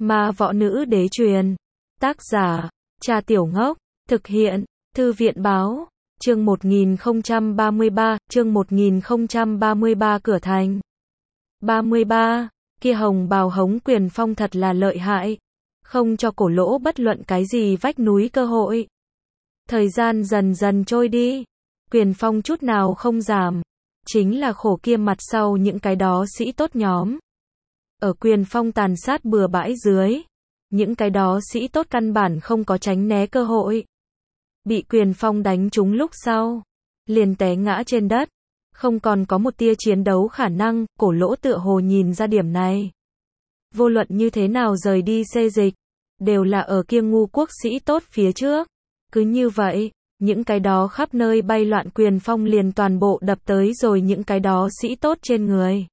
Ma võ nữ đế truyền. Tác giả, Trà Tiểu Ngốc. Thực hiện, Thư viện báo. Chương 1033, chương 1033 cửa thành. 33. Kia hồng bào hống Quyền Phong thật là lợi hại. Không cho Cổ Lỗ bất luận cái gì vách núi cơ hội. Thời gian dần dần trôi đi. Quyền Phong chút nào không giảm. Chính là khổ kia mặt sau những cái đó sĩ tốt nhóm. Ở Quyền Phong tàn sát bừa bãi dưới. Những cái đó sĩ tốt căn bản không có tránh né cơ hội. Bị Quyền Phong đánh trúng lúc sau. Liền té ngã trên đất. Không còn có một tia chiến đấu khả năng, Cổ Lỗ tựa hồ nhìn ra điểm này. Vô luận như thế nào rời đi xê dịch. Đều là ở kia ngu quốc sĩ tốt phía trước. Cứ như vậy, những cái đó khắp nơi bay loạn Quyền Phong liền toàn bộ đập tới rồi những cái đó sĩ tốt trên người.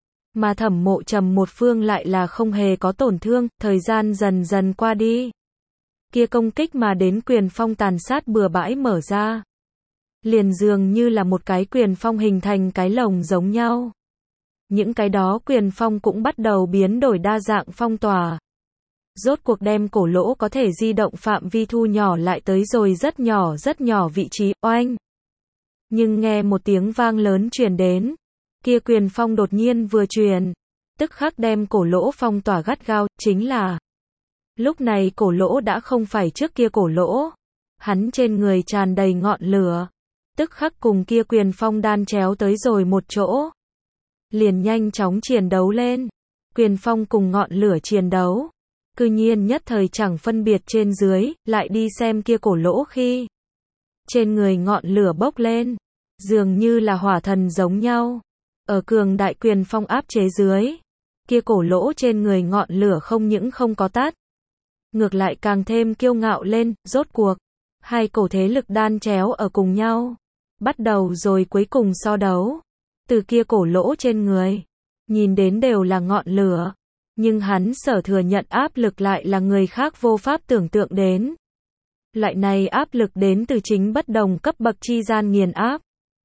Mà Thẩm Mộ Trầm một phương lại là không hề có tổn thương, thời gian dần dần qua đi. Kia công kích mà đến Quyền Phong tàn sát bừa bãi mở ra. Liền dường như là một cái Quyền Phong hình thành cái lồng giống nhau. Những cái đó Quyền Phong cũng bắt đầu biến đổi đa dạng phong tỏa. Rốt cuộc đem Cổ Lỗ có thể di động phạm vi thu nhỏ lại tới rồi rất nhỏ vị trí, oanh. Nhưng nghe một tiếng vang lớn truyền đến. Kia Quyền Phong đột nhiên vừa truyền. Tức khắc đem Cổ Lỗ phong tỏa gắt gao, chính là. Lúc này Cổ Lỗ đã không phải trước kia Cổ Lỗ. Hắn trên người tràn đầy ngọn lửa. Tức khắc cùng kia Quyền Phong đan chéo tới rồi một chỗ. Liền nhanh chóng chiến đấu lên. Quyền Phong cùng ngọn lửa chiến đấu. Cư nhiên nhất thời chẳng phân biệt trên dưới, lại đi xem kia Cổ Lỗ khi. Trên người ngọn lửa bốc lên. Dường như là hỏa thần giống nhau. Ở cường đại Quyền Phong áp chế dưới. Kia Cổ Lỗ trên người ngọn lửa không những không có tắt. Ngược lại càng thêm kiêu ngạo lên, rốt cuộc. Hai cổ thế lực đan chéo ở cùng nhau. Bắt đầu rồi cuối cùng so đấu. Từ kia Cổ Lỗ trên người. Nhìn đến đều là ngọn lửa. Nhưng hắn sở thừa nhận áp lực lại là người khác vô pháp tưởng tượng đến. Loại này áp lực đến từ chính bất đồng cấp bậc chi gian nghiền áp.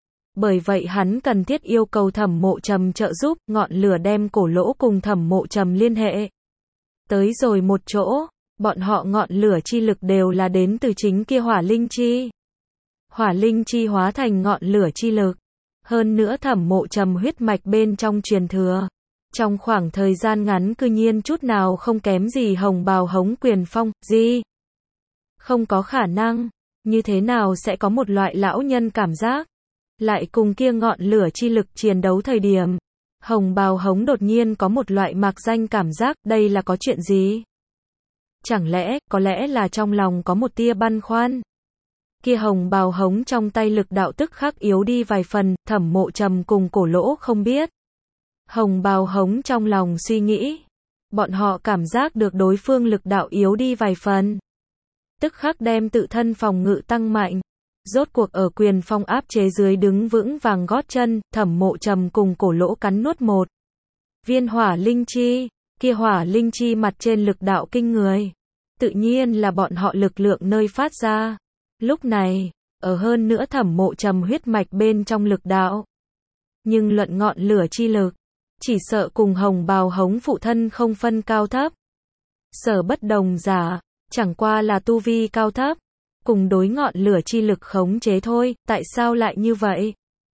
Bởi vậy hắn cần thiết yêu cầu Thẩm Mộ Trầm trợ giúp, ngọn lửa đem Cổ Lỗ cùng Thẩm Mộ Trầm liên hệ. Tới rồi một chỗ, bọn họ ngọn lửa chi lực đều là đến từ chính kia hỏa linh chi. Hỏa linh chi hóa thành ngọn lửa chi lực. Hơn nữa Thẩm Mộ Trầm huyết mạch bên trong truyền thừa. Trong khoảng thời gian ngắn cư nhiên chút nào không kém gì hồng bào hống Quyền Phong, gì? Không có khả năng, như thế nào sẽ có một loại lão nhân cảm giác? Lại cùng kia ngọn lửa chi lực chiến đấu thời điểm. Hồng bào hống đột nhiên có một loại mạc danh cảm giác, đây là có chuyện gì? Chẳng lẽ, có lẽ là trong lòng có một tia băn khoăn. Kia hồng bào hống trong tay lực đạo tức khắc yếu đi vài phần, Thẩm Mộ Trầm cùng Cổ Lỗ không biết. Hồng bào hống trong lòng suy nghĩ. Bọn họ cảm giác được đối phương lực đạo yếu đi vài phần. Tức khắc đem tự thân phòng ngự tăng mạnh. Rốt cuộc ở Quyền Phong áp chế dưới đứng vững vàng gót chân, Thẩm Mộ Trầm cùng Cổ Lỗ cắn nuốt một viên hỏa linh chi. Kia hỏa linh chi mặt trên lực đạo kinh người. Tự nhiên là bọn họ lực lượng nơi phát ra. Lúc này, ở hơn nữa Thẩm Mộ Trầm huyết mạch bên trong lực đạo. Nhưng luận ngọn lửa chi lực, chỉ sợ cùng hồng bào hống phụ thân không phân cao thấp. Sở bất đồng giả, chẳng qua là tu vi cao thấp. Cùng đối ngọn lửa chi lực khống chế thôi, tại sao lại như vậy?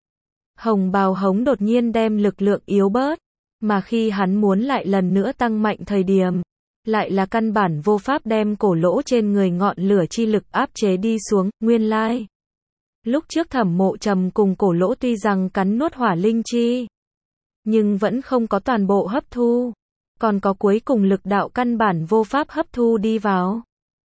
Hồng bào hống đột nhiên đem lực lượng yếu bớt. Mà khi hắn muốn lại lần nữa tăng mạnh thời điểm. Lại là căn bản vô pháp đem Cổ Lỗ trên người ngọn lửa chi lực áp chế đi xuống, nguyên lai. Lúc trước Thẩm Mộ Trầm cùng Cổ Lỗ tuy rằng cắn nuốt hỏa linh chi. Nhưng vẫn không có toàn bộ hấp thu. Còn có cuối cùng lực đạo căn bản vô pháp hấp thu đi vào.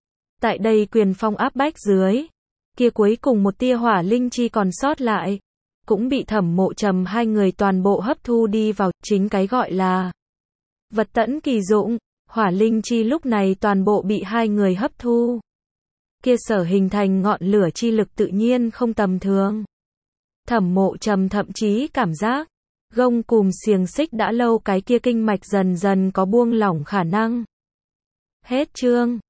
Tại đây Quyền Phong áp bách dưới. Kia cuối cùng một tia hỏa linh chi còn sót lại. Cũng bị Thẩm Mộ Trầm hai người toàn bộ hấp thu đi vào, chính cái gọi là vật tẫn kỳ dụng. Hỏa linh chi lúc này toàn bộ bị hai người hấp thu. Kia sở hình thành ngọn lửa chi lực tự nhiên không tầm thường. Thẩm Mộ Trầm thậm chí cảm giác. Gông cùm xiềng xích đã lâu cái kia kinh mạch dần dần có buông lỏng khả năng. Hết chương.